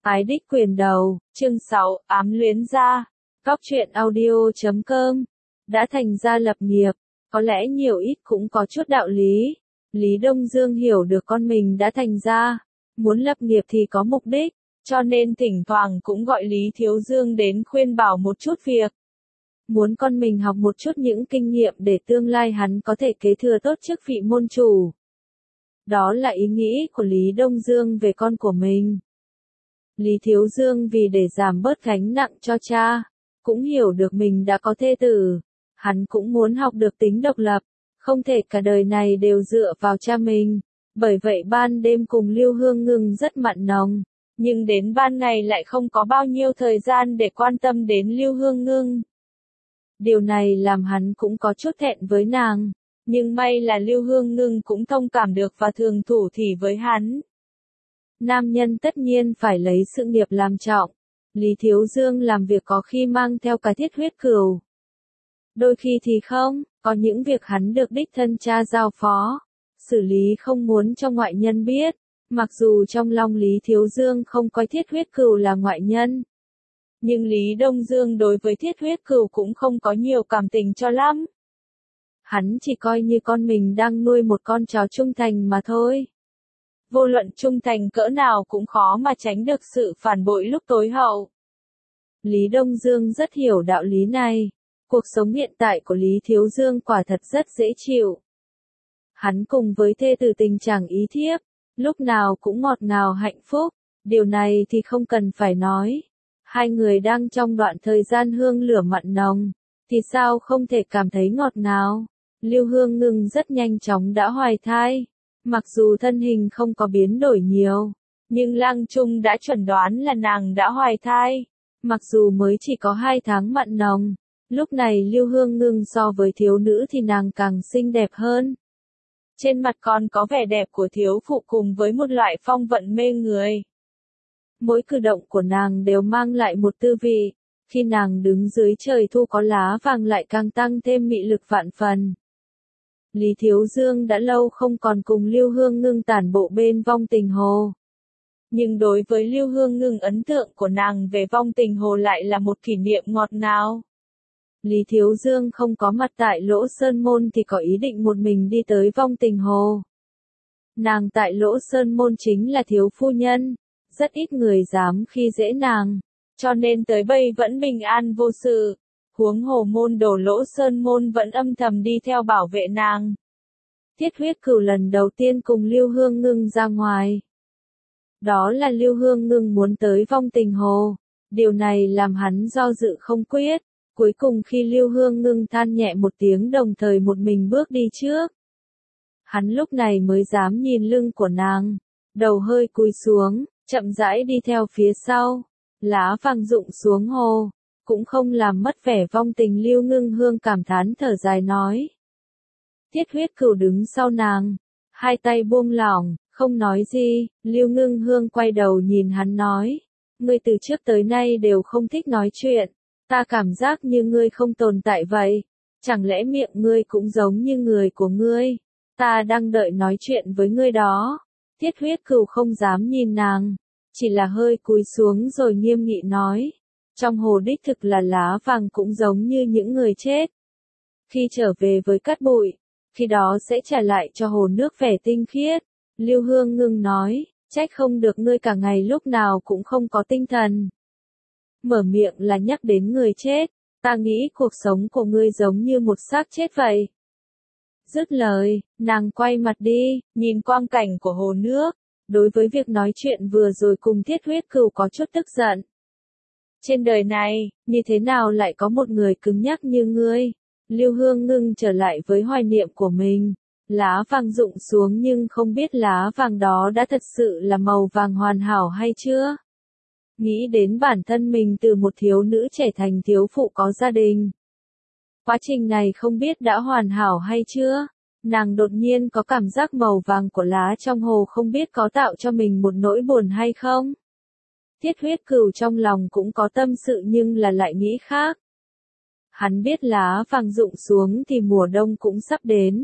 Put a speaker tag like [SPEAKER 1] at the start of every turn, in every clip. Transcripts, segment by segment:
[SPEAKER 1] Ái đích quyền đầu, chương 6, ám luyến gia. Góc truyện audio.com. Đã thành gia lập nghiệp, có lẽ nhiều ít cũng có chút đạo lý. Lý Đông Dương hiểu được con mình đã thành gia, muốn lập nghiệp thì có mục đích, cho nên thỉnh thoảng cũng gọi Lý Thiếu Dương đến khuyên bảo một chút việc. Muốn con mình học một chút những kinh nghiệm để tương lai hắn có thể kế thừa tốt chức vị môn chủ. Đó là ý nghĩ của Lý Đông Dương về con của mình. Lý Thiếu Dương vì để giảm bớt gánh nặng cho cha, cũng hiểu được mình đã có thê tử, hắn cũng muốn học được tính độc lập, không thể cả đời này đều dựa vào cha mình, bởi vậy ban đêm cùng Lưu Hương Ngưng rất mặn nồng, nhưng đến ban ngày lại không có bao nhiêu thời gian để quan tâm đến Lưu Hương Ngưng. Điều này làm hắn cũng có chút thẹn với nàng, nhưng may là Lưu Hương Ngưng cũng thông cảm được và thường thủ thỉ với hắn. Nam nhân tất nhiên phải lấy sự nghiệp làm trọng. Lý Thiếu Dương làm việc có khi mang theo cả thiết huyết cừu. Đôi khi thì không, có những việc hắn được đích thân cha giao phó, xử lý không muốn cho ngoại nhân biết, mặc dù trong lòng Lý Thiếu Dương không coi thiết huyết cừu là ngoại nhân. Nhưng Lý Đông Dương đối với thiết huyết cừu cũng không có nhiều cảm tình cho lắm. Hắn chỉ coi như con mình đang nuôi một con chó trung thành mà thôi. Vô luận trung thành cỡ nào cũng khó mà tránh được sự phản bội lúc tối hậu. Lý Đông Dương rất hiểu đạo lý này. Cuộc sống hiện tại của Lý Thiếu Dương quả thật rất dễ chịu. Hắn cùng với thê tử tình chẳng ý thiếp, lúc nào cũng ngọt ngào hạnh phúc, điều này thì không cần phải nói. Hai người đang trong đoạn thời gian hương lửa mặn nồng, thì sao không thể cảm thấy ngọt ngào. Lưu Hương Ngưng rất nhanh chóng đã hoài thai. Mặc dù thân hình không có biến đổi nhiều, nhưng Lăng Trung đã chuẩn đoán là nàng đã hoài thai. Mặc dù mới chỉ có 2 tháng mặn nồng, lúc này Lưu Hương Ngưng so với thiếu nữ thì nàng càng xinh đẹp hơn. Trên mặt còn có vẻ đẹp của thiếu phụ cùng với một loại phong vận mê người. Mỗi cử động của nàng đều mang lại một tư vị, khi nàng đứng dưới trời thu có lá vàng lại càng tăng thêm mị lực vạn phần. Lý Thiếu Dương đã lâu không còn cùng Lưu Hương Ngưng tản bộ bên vong tình hồ. Nhưng đối với Lưu Hương Ngưng ấn tượng của nàng về vong tình hồ lại là một kỷ niệm ngọt ngào. Lý Thiếu Dương không có mặt tại Lỗ Sơn Môn thì có ý định một mình đi tới vong tình hồ. Nàng tại Lỗ Sơn Môn chính là thiếu phu nhân, rất ít người dám khi dễ nàng, cho nên tới bây vẫn bình an vô sự. Huống hồ môn đồ Lỗ Sơn Môn vẫn âm thầm đi theo bảo vệ nàng. Thiết huyết cừu lần đầu tiên cùng Lưu Hương Ngưng ra ngoài. Đó là Lưu Hương Ngưng muốn tới vong tình hồ. Điều này làm hắn do dự không quyết. Cuối cùng khi Lưu Hương Ngưng than nhẹ một tiếng đồng thời một mình bước đi trước. Hắn lúc này mới dám nhìn lưng của nàng. Đầu hơi cúi xuống, chậm rãi đi theo phía sau. Lá vàng rụng xuống hồ. Cũng không làm mất vẻ vong tình. Lưu Ngưng Hương cảm thán thở dài nói. Thiết huyết cừu đứng sau nàng, hai tay buông lỏng, không nói gì. Lưu Ngưng Hương quay đầu nhìn hắn nói, ngươi từ trước tới nay đều không thích nói chuyện, ta cảm giác như ngươi không tồn tại vậy, chẳng lẽ miệng ngươi cũng giống như người của ngươi, ta đang đợi nói chuyện với ngươi đó. Thiết huyết cừu không dám nhìn nàng, chỉ là hơi cúi xuống rồi nghiêm nghị nói. Trong hồ đích thực là lá vàng cũng giống như những người chết. Khi trở về với cát bụi, khi đó sẽ trả lại cho hồ nước vẻ tinh khiết. Lưu Hương Ngưng nói, trách không được ngươi cả ngày lúc nào cũng không có tinh thần. Mở miệng là nhắc đến người chết, ta nghĩ cuộc sống của ngươi giống như một xác chết vậy. Dứt lời, nàng quay mặt đi, nhìn quang cảnh của hồ nước. Đối với việc nói chuyện vừa rồi cùng thiết huyết cừu có chút tức giận. Trên đời này, như thế nào lại có một người cứng nhắc như ngươi? Lưu Hương Ngưng trở lại với hoài niệm của mình. Lá vàng rụng xuống nhưng không biết lá vàng đó đã thật sự là màu vàng hoàn hảo hay chưa? Nghĩ đến bản thân mình từ một thiếu nữ trẻ thành thiếu phụ có gia đình. Quá trình này không biết đã hoàn hảo hay chưa? Nàng đột nhiên có cảm giác màu vàng của lá trong hồ không biết có tạo cho mình một nỗi buồn hay không? Thiết huyết cừu trong lòng cũng có tâm sự nhưng là lại nghĩ khác. Hắn biết lá vàng rụng xuống thì mùa đông cũng sắp đến.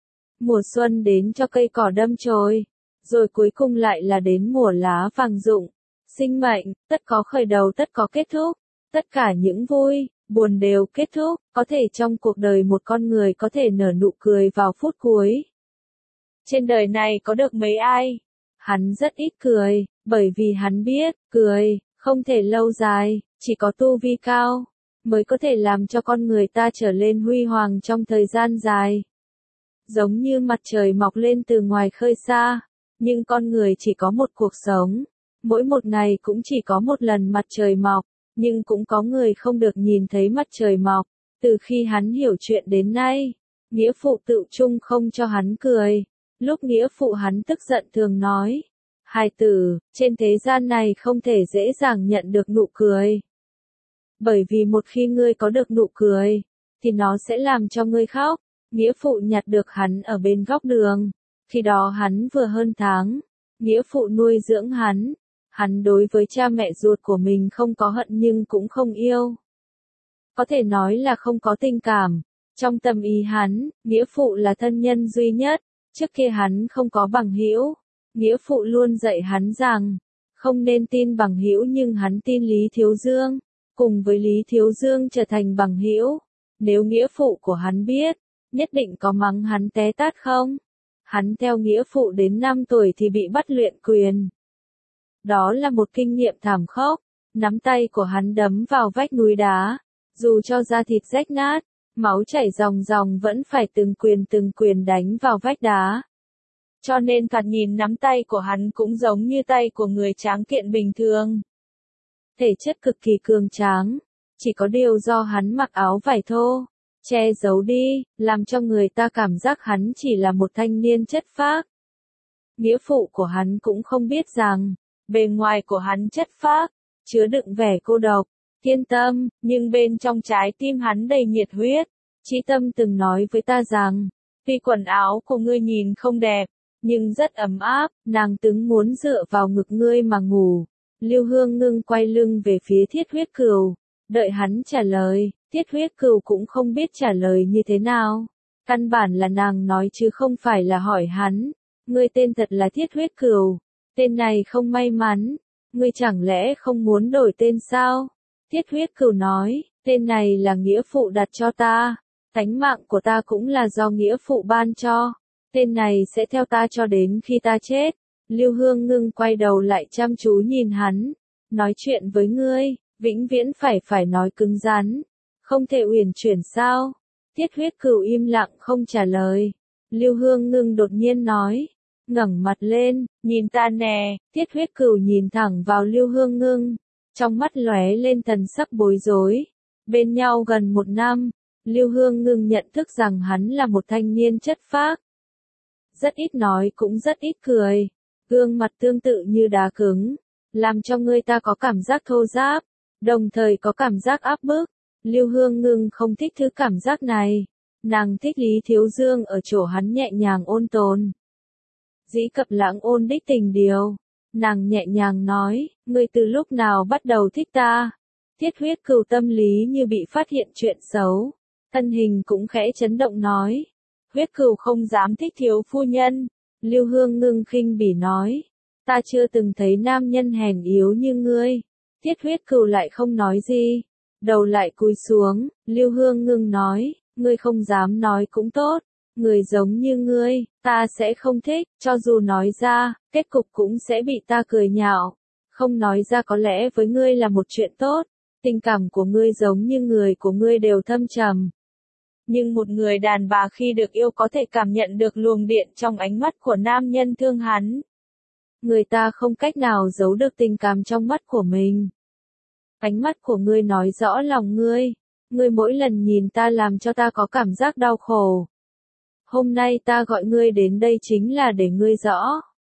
[SPEAKER 1] Mùa xuân đến cho cây cỏ đâm chồi, rồi cuối cùng lại là đến mùa lá vàng rụng. Sinh mệnh, tất có khởi đầu tất có kết thúc. Tất cả những vui, buồn đều kết thúc. Có thể trong cuộc đời một con người có thể nở nụ cười vào phút cuối. Trên đời này có được mấy ai? Hắn rất ít cười, bởi vì hắn biết, cười, không thể lâu dài, chỉ có tu vi cao, mới có thể làm cho con người ta trở lên huy hoàng trong thời gian dài. Giống như mặt trời mọc lên từ ngoài khơi xa, nhưng con người chỉ có một cuộc sống. Mỗi một ngày cũng chỉ có một lần mặt trời mọc, nhưng cũng có người không được nhìn thấy mặt trời mọc. Từ khi hắn hiểu chuyện đến nay, nghĩa phụ tự chung không cho hắn cười. Lúc nghĩa phụ hắn tức giận thường nói, hài tử, trên thế gian này không thể dễ dàng nhận được nụ cười. Bởi vì một khi ngươi có được nụ cười, thì nó sẽ làm cho ngươi khóc. Nghĩa phụ nhặt được hắn ở bên góc đường. Khi đó hắn vừa hơn tháng. Nghĩa phụ nuôi dưỡng hắn. Hắn đối với cha mẹ ruột của mình không có hận nhưng cũng không yêu. Có thể nói là không có tình cảm. Trong tâm ý hắn, nghĩa phụ là thân nhân duy nhất. Trước kia hắn không có bằng hữu. Nghĩa phụ luôn dạy hắn rằng, không nên tin bằng hữu nhưng hắn tin Lý Thiếu Dương. Cùng với Lý Thiếu Dương trở thành bằng hữu. Nếu nghĩa phụ của hắn biết, nhất định có mắng hắn té tát không? Hắn theo nghĩa phụ đến 5 tuổi thì bị bắt luyện quyền. Đó là một kinh nghiệm thảm khốc. Nắm tay của hắn đấm vào vách núi đá. Dù cho da thịt rách nát, máu chảy ròng ròng vẫn phải từng quyền đánh vào vách đá. Cho nên thoạt nhìn nắm tay của hắn cũng giống như tay của người tráng kiện bình thường. Thể chất cực kỳ cường tráng. Chỉ có điều do hắn mặc áo vải thô, che giấu đi, làm cho người ta cảm giác hắn chỉ là một thanh niên chất phác. Nghĩa phụ của hắn cũng không biết rằng, bề ngoài của hắn chất phác, chứa đựng vẻ cô độc, thiên tâm, nhưng bên trong trái tim hắn đầy nhiệt huyết. Chí Tâm từng nói với ta rằng, tuy quần áo của ngươi nhìn không đẹp, nhưng rất ấm áp, nàng từng muốn dựa vào ngực ngươi mà ngủ. Lưu Hương Ngưng quay lưng về phía Thiết Huyết Cừu, đợi hắn trả lời. Thiết Huyết Cừu cũng không biết trả lời như thế nào. Căn bản là nàng nói chứ không phải là hỏi hắn. Ngươi tên thật là Thiết Huyết Cừu. Tên này không may mắn. Ngươi chẳng lẽ không muốn đổi tên sao? Thiết Huyết Cừu nói, tên này là nghĩa phụ đặt cho ta. Tánh mạng của ta cũng là do nghĩa phụ ban cho. Tên này sẽ theo ta cho đến khi ta chết. Lưu Hương Ngưng quay đầu lại chăm chú nhìn hắn. Nói chuyện với ngươi, vĩnh viễn phải nói cứng rắn. Không thể uyển chuyển sao? Thiết Huyết Cừu im lặng không trả lời. Lưu Hương Ngưng đột nhiên nói. Ngẩng mặt lên, nhìn ta nè. Thiết Huyết Cừu nhìn thẳng vào Lưu Hương Ngưng. Trong mắt lóe lên thần sắc bối rối. Bên nhau gần 1 năm, Lưu Hương Ngưng nhận thức rằng hắn là một thanh niên chất phác. Rất ít nói cũng rất ít cười. Gương mặt tương tự như đá cứng. Làm cho người ta có cảm giác thô ráp. Đồng thời có cảm giác áp bức. Lưu Hương Ngưng không thích thứ cảm giác này. Nàng thích Lý Thiếu Dương ở chỗ hắn nhẹ nhàng ôn tồn. Dĩ cập lãng ôn đích tình điều. Nàng nhẹ nhàng nói, ngươi từ lúc nào bắt đầu thích ta? Thiết Huyết Cừu tâm lý như bị phát hiện chuyện xấu. Thân hình cũng khẽ chấn động nói. Huyết Cừu không dám thích thiếu phu nhân. Lưu Hương Ngưng khinh bỉ nói. Ta chưa từng thấy nam nhân hèn yếu như ngươi. Thiết Huyết Cừu lại không nói gì. Đầu lại cúi xuống, Lưu Hương Ngưng nói, ngươi không dám nói cũng tốt. Người giống như ngươi, ta sẽ không thích, cho dù nói ra, kết cục cũng sẽ bị ta cười nhạo. Không nói ra có lẽ với ngươi là một chuyện tốt. Tình cảm của ngươi giống như người của ngươi đều thâm trầm. Nhưng một người đàn bà khi được yêu có thể cảm nhận được luồng điện trong ánh mắt của nam nhân thương hắn. Người ta không cách nào giấu được tình cảm trong mắt của mình. Ánh mắt của ngươi nói rõ lòng ngươi. Ngươi mỗi lần nhìn ta làm cho ta có cảm giác đau khổ. Hôm nay ta gọi ngươi đến đây chính là để ngươi rõ.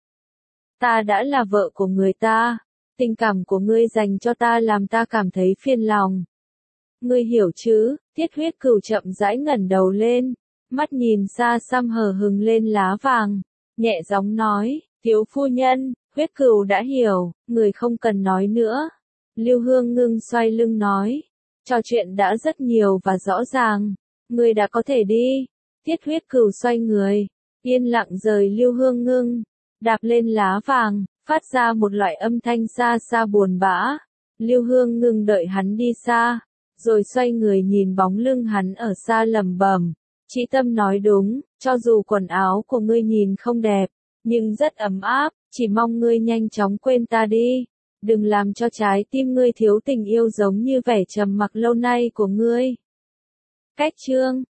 [SPEAKER 1] Ta đã là vợ của người ta. Tình cảm của ngươi dành cho ta làm ta cảm thấy phiền lòng. Ngươi hiểu chứ? Thiết Huyết Cừu chậm rãi ngẩng đầu lên. Mắt nhìn xa xăm hờ hừng lên lá vàng. Nhẹ giọng nói, thiếu phu nhân, Huyết Cừu đã hiểu, người không cần nói nữa. Lưu Hương Ngưng xoay lưng nói. Trò chuyện đã rất nhiều và rõ ràng. Người đã có thể đi. Thiết Huyết Cừu xoay người. Yên lặng rời Lưu Hương Ngưng. đạp lên lá vàng, phát ra một loại âm thanh xa xa buồn bã. Lưu Hương ngừng đợi hắn đi xa, rồi xoay người nhìn bóng lưng hắn ở xa lẩm bẩm. Chị Tâm nói đúng, cho dù quần áo của ngươi nhìn không đẹp, nhưng rất ấm áp, chỉ mong ngươi nhanh chóng quên ta đi. Đừng làm cho trái tim ngươi thiếu tình yêu giống như vẻ trầm mặc lâu nay của ngươi. Cách chương